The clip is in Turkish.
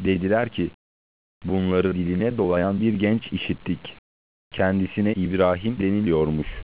Dediler ki, bunları diline dolayan bir genç işittik. Kendisine İbrahim deniliyormuş.